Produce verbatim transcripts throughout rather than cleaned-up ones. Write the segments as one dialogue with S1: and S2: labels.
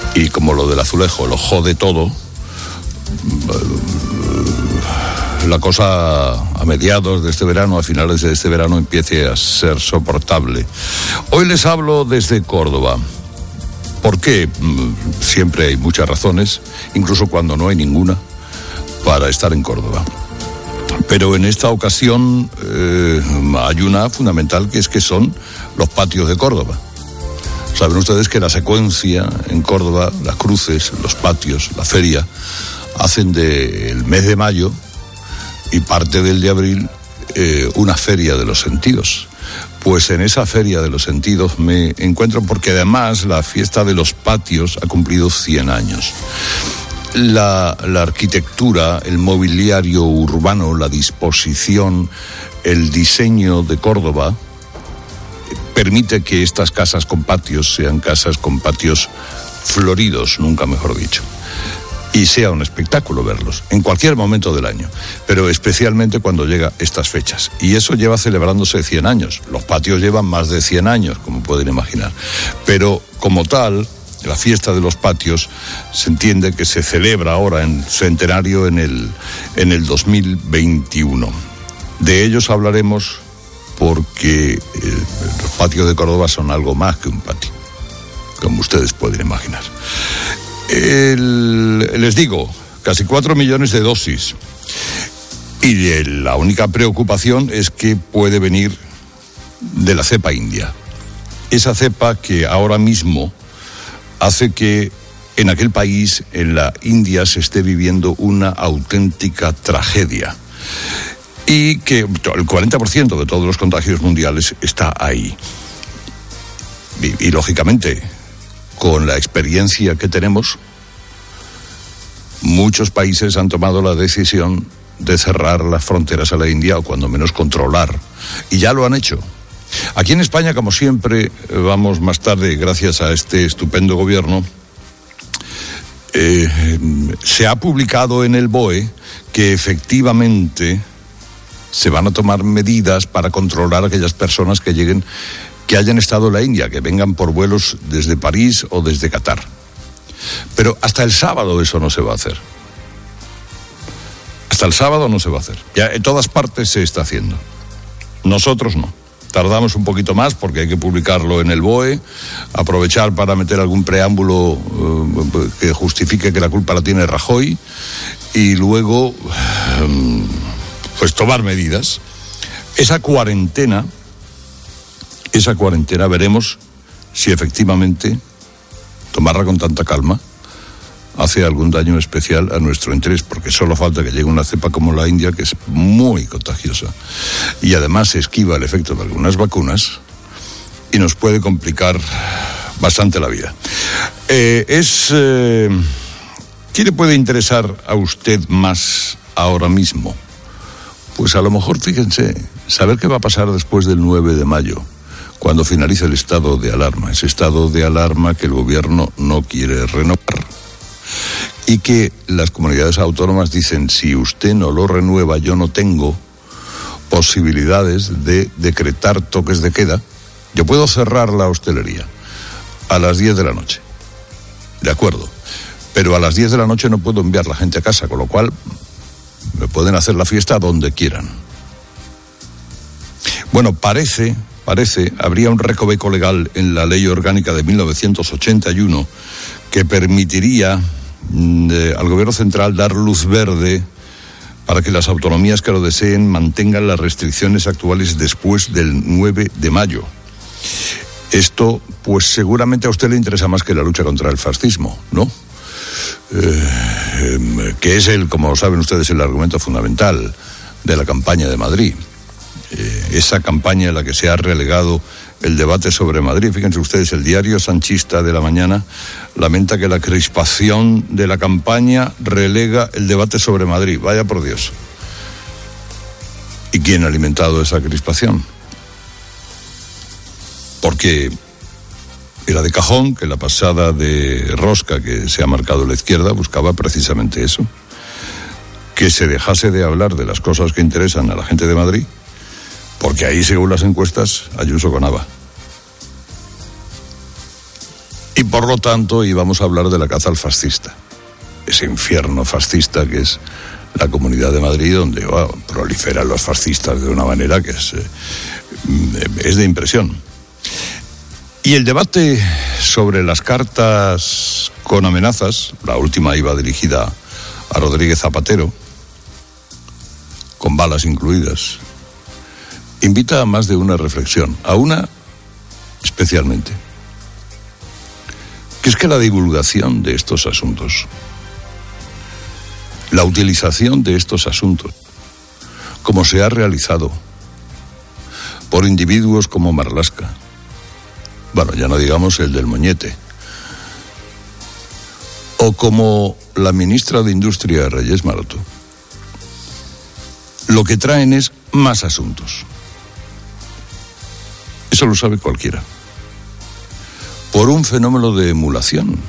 S1: Y como lo del azulejo lo jode todo, la cosa a mediados de este verano, a finales de este verano, empiece a ser soportable. Hoy les hablo desde Córdoba. ¿Por qué? Siempre hay muchas razones, incluso cuando no hay ninguna, para estar en Córdoba. Pero en esta ocasión eh, hay una fundamental, que es que son los patios de Córdoba. Saben ustedes que la secuencia en Córdoba, las cruces, los patios, la feria, hacen del mes de mayo y parte del de abril eh, una feria de los sentidos. Pues en esa feria de los sentidos me encuentro, porque además la fiesta de los patios ha cumplido cien años. La, la arquitectura, el mobiliario urbano, la disposición, el diseño de Córdoba permite que estas casas con patios sean casas con patios floridos, nunca mejor dicho. Y sea un espectáculo verlos, en cualquier momento del año, pero especialmente cuando llega estas fechas. Y eso lleva celebrándose cien años. Los patios llevan más de cien años, como pueden imaginar. Pero como tal, la fiesta de los patios se entiende que se celebra ahora en centenario en el, en el dos mil veintiuno. De ellos hablaremos porque eh, los patios de Córdoba son algo más que un patio, como ustedes pueden imaginar. El, les digo, casi cuatro millones de dosis. Y la única preocupación es que puede venir de la cepa india. Esa cepa que ahora mismo hace que en aquel país, en la India, se esté viviendo una auténtica tragedia. Y que el cuarenta por ciento de todos los contagios mundiales está ahí. Y, y lógicamente, con la experiencia que tenemos, muchos países han tomado la decisión de cerrar las fronteras a la India, o cuando menos controlar, y ya lo han hecho. Aquí en España, como siempre, vamos más tarde, gracias a este estupendo gobierno, eh, se ha publicado en el B O E que efectivamente se van a tomar medidas para controlar a aquellas personas que lleguen, que hayan estado en la India, que vengan por vuelos desde París o desde Qatar. Pero hasta el sábado eso no se va a hacer. Hasta el sábado no se va a hacer. Ya en todas partes se está haciendo. Nosotros no. Tardamos un poquito más porque hay que publicarlo en el B O E, aprovechar para meter algún preámbulo eh, que justifique que la culpa la tiene Rajoy, y luego eh, pues tomar medidas. Esa cuarentena, esa cuarentena veremos si efectivamente tomarla con tanta calma hace algún daño especial a nuestro interés, porque solo falta que llegue una cepa como la India, que es muy contagiosa, y además se esquiva el efecto de algunas vacunas, y nos puede complicar bastante la vida. Eh, es... Eh, ¿Qué le puede interesar a usted más ahora mismo? Pues a lo mejor, fíjense, saber qué va a pasar después del nueve de mayo, cuando finalice el estado de alarma, ese estado de alarma que el gobierno no quiere renovar. Y que las comunidades autónomas dicen, si usted no lo renueva, yo no tengo posibilidades de decretar toques de queda. Yo puedo cerrar la hostelería a las diez de la noche, de acuerdo, pero a las diez de la noche no puedo enviar la gente a casa, con lo cual me pueden hacer la fiesta donde quieran. Bueno, parece, parece, habría un recoveco legal en la Ley Orgánica de mil novecientos ochenta y uno que permitiría de, al gobierno central dar luz verde para que las autonomías que lo deseen mantengan las restricciones actuales después del nueve de mayo. Esto, pues seguramente a usted le interesa más que la lucha contra el fascismo, ¿no? Eh, que es el, como saben ustedes, el argumento fundamental de la campaña de Madrid. Eh, esa campaña en la que se ha relegado el debate sobre Madrid. Fíjense ustedes, el diario sanchista de la mañana lamenta que la crispación de la campaña relega el debate sobre Madrid. Vaya por Dios. ¿Y quién ha alimentado esa crispación? Porque era de cajón que la pasada de rosca que se ha marcado la izquierda buscaba precisamente eso, que se dejase de hablar de las cosas que interesan a la gente de Madrid, porque ahí, según las encuestas, Ayuso ganaba. Y por lo tanto íbamos a hablar de la caza al fascista, ese infierno fascista que es la Comunidad de Madrid, donde wow, proliferan los fascistas de una manera que es, eh, es de impresión. Y el debate sobre las cartas con amenazas, la última iba dirigida a Rodríguez Zapatero, con balas incluidas, invita a más de una reflexión, a una especialmente, que es que la divulgación de estos asuntos, la utilización de estos asuntos, como se ha realizado por individuos como Marlaska, bueno, ya no digamos el del moñete, o como la ministra de Industria, Reyes Maroto, lo que traen es más asuntos. Eso lo sabe cualquiera. Por un fenómeno de emulación.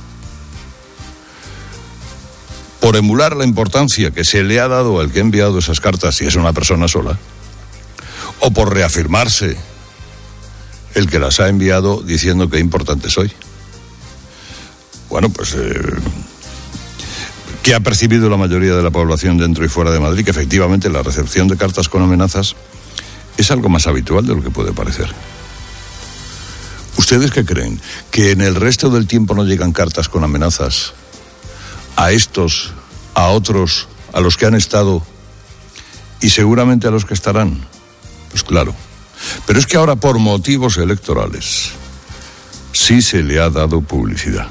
S1: Por emular la importancia que se le ha dado al que ha enviado esas cartas, si es una persona sola, o por reafirmarse el que las ha enviado diciendo qué importante soy. Bueno, pues eh, ¿qué ha percibido la mayoría de la población dentro y fuera de Madrid? Que efectivamente la recepción de cartas con amenazas es algo más habitual de lo que puede parecer. ¿Ustedes qué creen? ¿Que en el resto del tiempo no llegan cartas con amenazas a estos, a otros, a los que han estado y seguramente a los que estarán? Pues claro. Pero es que ahora, por motivos electorales, sí se le ha dado publicidad.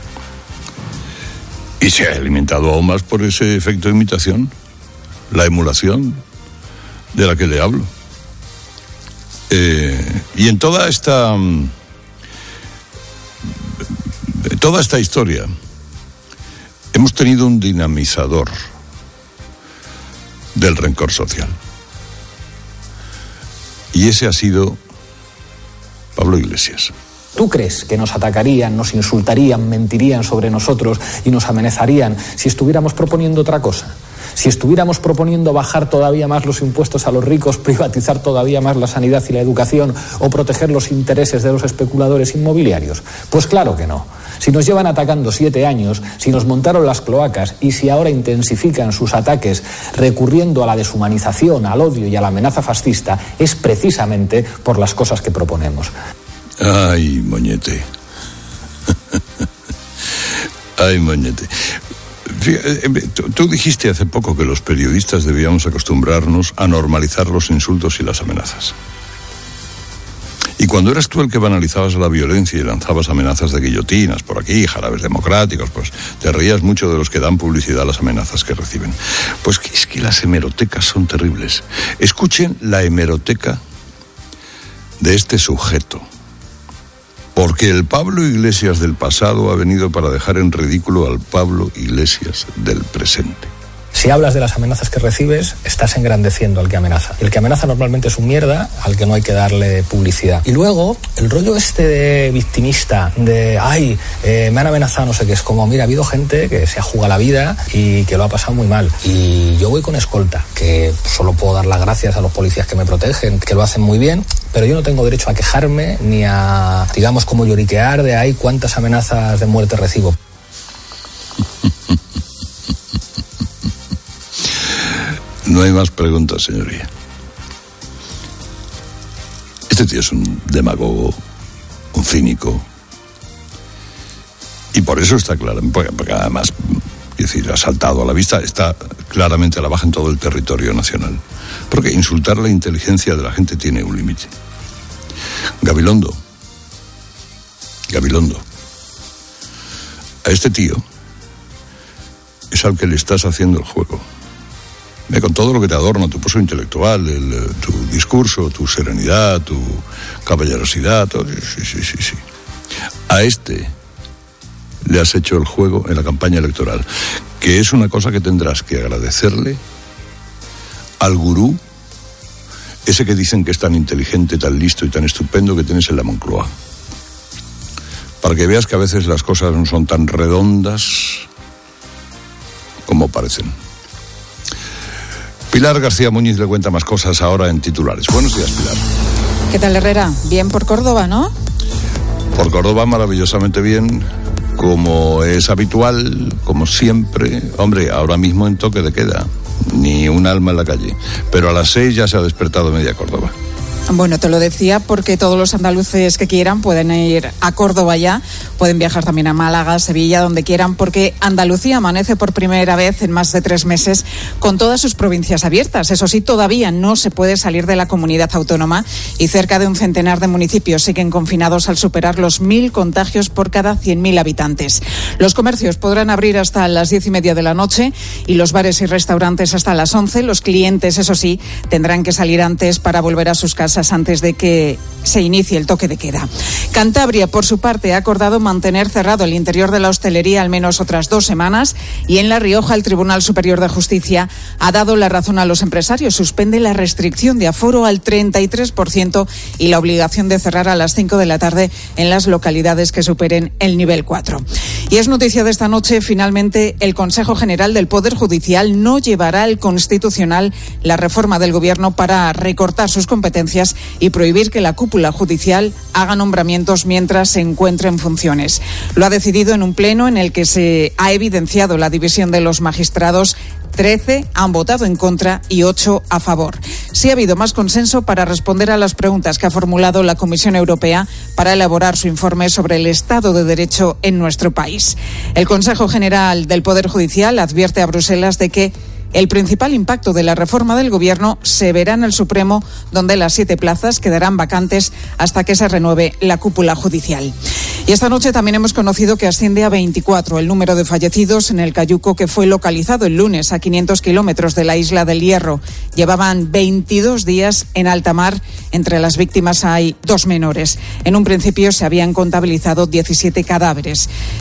S1: Y se ha alimentado aún más por ese efecto de imitación, la emulación de la que le hablo. Eh, y en toda esta... Toda esta historia hemos tenido un dinamizador del rencor social. Y ese ha sido Pablo Iglesias.
S2: ¿Tú crees que nos atacarían, nos insultarían, mentirían sobre nosotros y nos amenazarían si estuviéramos proponiendo otra cosa? Si estuviéramos proponiendo bajar todavía más los impuestos a los ricos, privatizar todavía más la sanidad y la educación o proteger los intereses de los especuladores inmobiliarios. Pues claro que no. Si nos llevan atacando siete años, si nos montaron las cloacas y si ahora intensifican sus ataques recurriendo a la deshumanización, al odio y a la amenaza fascista, es precisamente por las cosas que proponemos.
S1: Ay, moñete. Ay, moñete. Tú dijiste hace poco que los periodistas debíamos acostumbrarnos a normalizar los insultos y las amenazas. Y cuando eras tú el que banalizabas la violencia y lanzabas amenazas de guillotinas por aquí, jarabes democráticos, pues te reías mucho de los que dan publicidad a las amenazas que reciben. Pues que es que las hemerotecas son terribles. Escuchen la hemeroteca de este sujeto. Porque el Pablo Iglesias del pasado ha venido para dejar en ridículo al Pablo Iglesias del presente.
S2: Si hablas de las amenazas que recibes, estás engrandeciendo al que amenaza. El que amenaza normalmente es un mierda al que no hay que darle publicidad. Y luego, el rollo este de victimista, de, ay, eh, me han amenazado, no sé qué, es como, mira, ha habido gente que se ha jugado la vida y que lo ha pasado muy mal. Y yo voy con escolta, que solo puedo dar las gracias a los policías que me protegen, que lo hacen muy bien, pero yo no tengo derecho a quejarme ni a, digamos, como lloriquear de, ay, cuántas amenazas de muerte recibo.
S1: No hay más preguntas, señoría. Este tío es un demagogo, un cínico. Y por eso está claro, porque, porque además, es decir, ha saltado a la vista, está claramente a la baja en todo el territorio nacional. Porque insultar la inteligencia de la gente tiene un límite. Gabilondo. Gabilondo. A este tío es al que le estás haciendo el juego. Con todo lo que te adorna, tu pozo intelectual, el, tu discurso, tu serenidad, tu caballerosidad, todo, sí, sí, sí, sí. A este le has hecho el juego en la campaña electoral, que es una cosa que tendrás que agradecerle al gurú, ese que dicen que es tan inteligente, tan listo y tan estupendo que tienes en la Moncloa. Para que veas que a veces las cosas no son tan redondas como parecen. Pilar García Muñiz le cuenta más cosas ahora en titulares. Buenos días, Pilar.
S3: ¿Qué tal, Herrera? Bien por Córdoba, ¿no?
S1: Por Córdoba maravillosamente bien, como es habitual, como siempre. Hombre, ahora mismo en toque de queda, ni un alma en la calle, pero a las seis ya se ha despertado media Córdoba.
S3: Bueno, te lo decía porque todos los andaluces que quieran pueden ir a Córdoba ya, pueden viajar también a Málaga, Sevilla, donde quieran, porque Andalucía amanece por primera vez en más de tres meses con todas sus provincias abiertas. Eso sí, todavía no se puede salir de la comunidad autónoma y cerca de un centenar de municipios siguen confinados al superar los mil contagios por cada cien mil habitantes. Los comercios podrán abrir hasta las diez y media de la noche y los bares y restaurantes hasta las once. Los clientes, eso sí, tendrán que salir antes para volver a sus casas antes de que se inicie el toque de queda. Cantabria, por su parte, ha acordado mantener cerrado el interior de la hostelería al menos otras dos semanas y en La Rioja el Tribunal Superior de Justicia ha dado la razón a los empresarios. Suspende la restricción de aforo al treinta y tres por ciento y la obligación de cerrar a las cinco de la tarde en las localidades que superen el nivel cuatro. Y es noticia de esta noche, finalmente, el Consejo General del Poder Judicial no llevará al Constitucional la reforma del Gobierno para recortar sus competencias y prohibir que la cúpula judicial haga nombramientos mientras se encuentre en funciones. Lo ha decidido en un pleno en el que se ha evidenciado la división de los magistrados. trece han votado en contra y ocho a favor. Sí ha habido más consenso para responder a las preguntas que ha formulado la Comisión Europea para elaborar su informe sobre el Estado de Derecho en nuestro país. El Consejo General del Poder Judicial advierte a Bruselas de que el principal impacto de la reforma del Gobierno se verá en el Supremo, donde las siete plazas quedarán vacantes hasta que se renueve la cúpula judicial. Y esta noche también hemos conocido que asciende a veinticuatro el número de fallecidos en el cayuco que fue localizado el lunes a quinientos kilómetros de la isla del Hierro. Llevaban veintidós días en alta mar. Entre las víctimas hay dos menores. En un principio se habían contabilizado diecisiete cadáveres.